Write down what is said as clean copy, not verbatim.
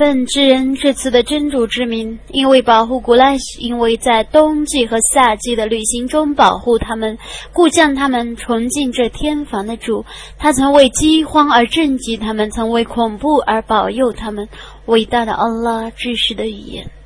分之人，这次的真主之名，因为保护古莱什，因为在冬季和夏季的旅行中保护他们，故将他们重进这天房的主。他曾为饥荒而震击他们，曾为恐怖而保佑他们。伟大的安拉至实的语言。